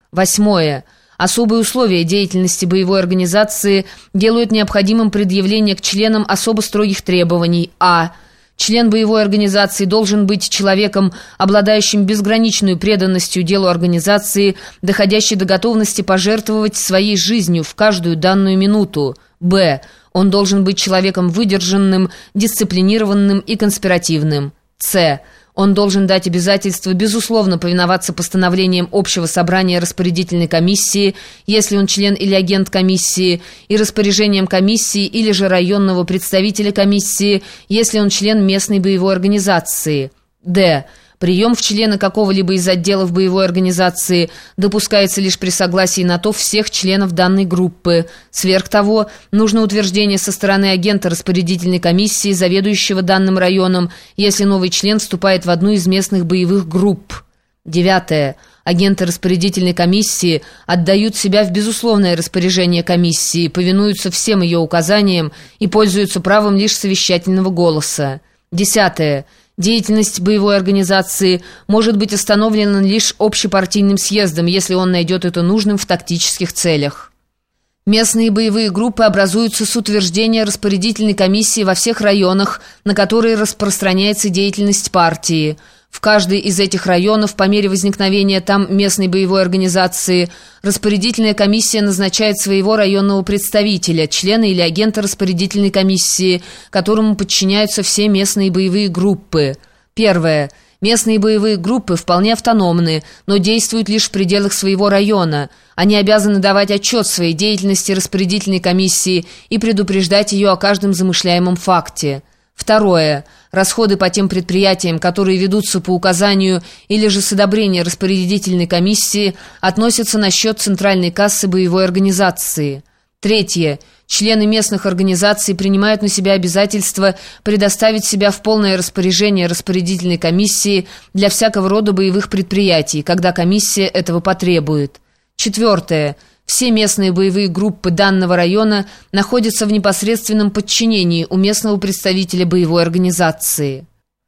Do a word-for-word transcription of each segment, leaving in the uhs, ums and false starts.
Восьмое. Особые условия деятельности боевой организации делают необходимым предъявление к членам особо строгих требований. А. Член боевой организации должен быть человеком, обладающим безграничной преданностью делу организации, доходящей до готовности пожертвовать своей жизнью в каждую данную минуту. Б. Он должен быть человеком выдержанным, дисциплинированным и конспиративным. С. Он должен дать обязательство безусловно повиноваться постановлениям общего собрания распорядительной комиссии, если он член или агент комиссии, и распоряжениям комиссии или же районного представителя комиссии, если он член местной боевой организации. Д. Прием в члены какого-либо из отделов боевой организации допускается лишь при согласии на то всех членов данной группы. Сверх того, нужно утверждение со стороны агента распорядительной комиссии, заведующего данным районом, если новый член вступает в одну из местных боевых групп. Девятое. Агенты распорядительной комиссии отдают себя в безусловное распоряжение комиссии, повинуются всем ее указаниям и пользуются правом лишь совещательного голоса. Десятое. Деятельность боевой организации может быть остановлена лишь общепартийным съездом, если он найдет это нужным в тактических целях. Местные боевые группы образуются с утверждения распорядительной комиссии во всех районах, на которые распространяется деятельность партии. В каждый из этих районов, по мере возникновения там местной боевой организации, распорядительная комиссия назначает своего районного представителя, члена или агента распорядительной комиссии, которому подчиняются все местные боевые группы. Первое. Местные боевые группы вполне автономны, но действуют лишь в пределах своего района. Они обязаны давать отчет своей деятельности распорядительной комиссии и предупреждать ее о каждом замышляемом факте. Второе. Расходы по тем предприятиям, которые ведутся по указанию или же с одобрения распорядительной комиссии, относятся на счет центральной кассы боевой организации. Третье. Члены местных организаций принимают на себя обязательство предоставить себя в полное распоряжение распорядительной комиссии для всякого рода боевых предприятий, когда комиссия этого потребует. Четвертое. Все местные боевые группы данного района находятся в непосредственном подчинении у местного представителя боевой организации.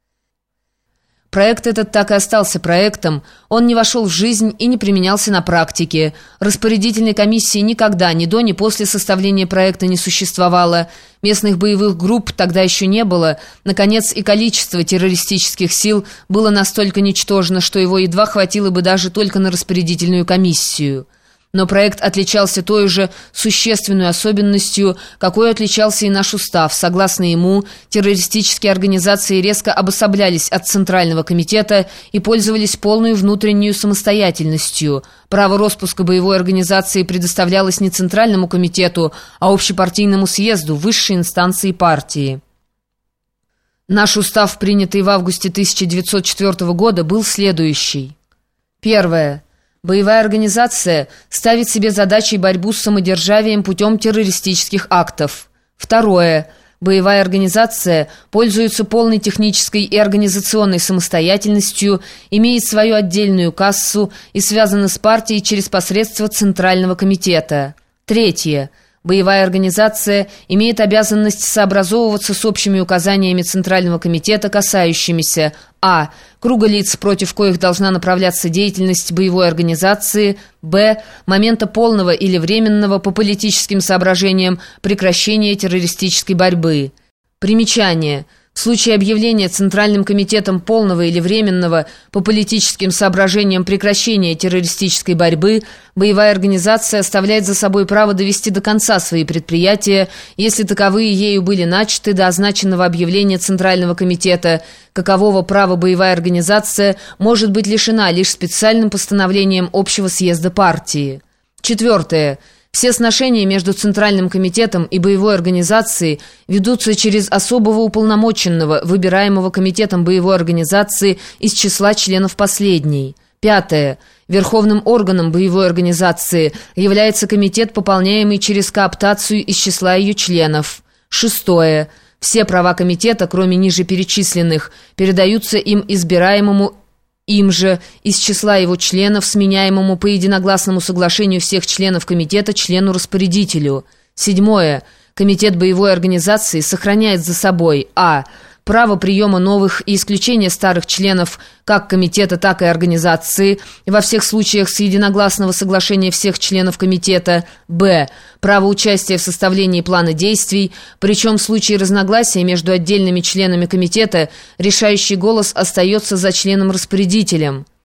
Проект этот так и остался проектом, он не вошел в жизнь и не применялся на практике. Распорядительной комиссии никогда, ни до, ни после составления проекта не существовало. Местных боевых групп тогда еще не было. Наконец, и количество террористических сил было настолько ничтожно, что его едва хватило бы даже только на распорядительную комиссию. Но проект отличался той же существенной особенностью, какой отличался и наш устав. Согласно ему, террористические организации резко обособлялись от Центрального комитета и пользовались полной внутренней самостоятельностью. Право распуска боевой организации предоставлялось не Центральному комитету, а общепартийному съезду, высшей инстанции партии. Наш устав, принятый в августе тысяча девятьсот четвёртого года, был следующий. Первое. Боевая организация ставит себе задачей борьбу с самодержавием путем террористических актов. Второе. Боевая организация пользуется полной технической и организационной самостоятельностью, имеет свою отдельную кассу и связана с партией через посредство Центрального комитета. Третье. Боевая организация имеет обязанность сообразовываться с общими указаниями Центрального комитета, касающимися а. круга лиц, против коих должна направляться деятельность боевой организации, б. момента полного или временного по политическим соображениям прекращения террористической борьбы. Примечание. В случае объявления Центральным комитетом полного или временного по политическим соображениям прекращения террористической борьбы, боевая организация оставляет за собой право довести до конца свои предприятия, если таковые ею были начаты до означенного объявления Центрального комитета, какового права боевая организация может быть лишена лишь специальным постановлением общего съезда партии. Четвертое. Все сношения между Центральным комитетом и боевой организацией ведутся через особого уполномоченного, выбираемого комитетом боевой организации из числа членов последней. Пятое. Верховным органом боевой организации является комитет, пополняемый через кооптацию из числа ее членов. Шестое. Все права комитета, кроме ниже перечисленных, передаются им избираемому им же из числа его членов, сменяемому по единогласному соглашению всех членов комитета члену-распорядителю. Седьмое. Комитет боевой организации сохраняет за собой а. право приема новых и исключения старых членов как комитета, так и организации во всех случаях с единогласного соглашения всех членов комитета. Б. Право участия в составлении плана действий, причем в случае разногласия между отдельными членами комитета решающий голос остается за членом-распорядителем.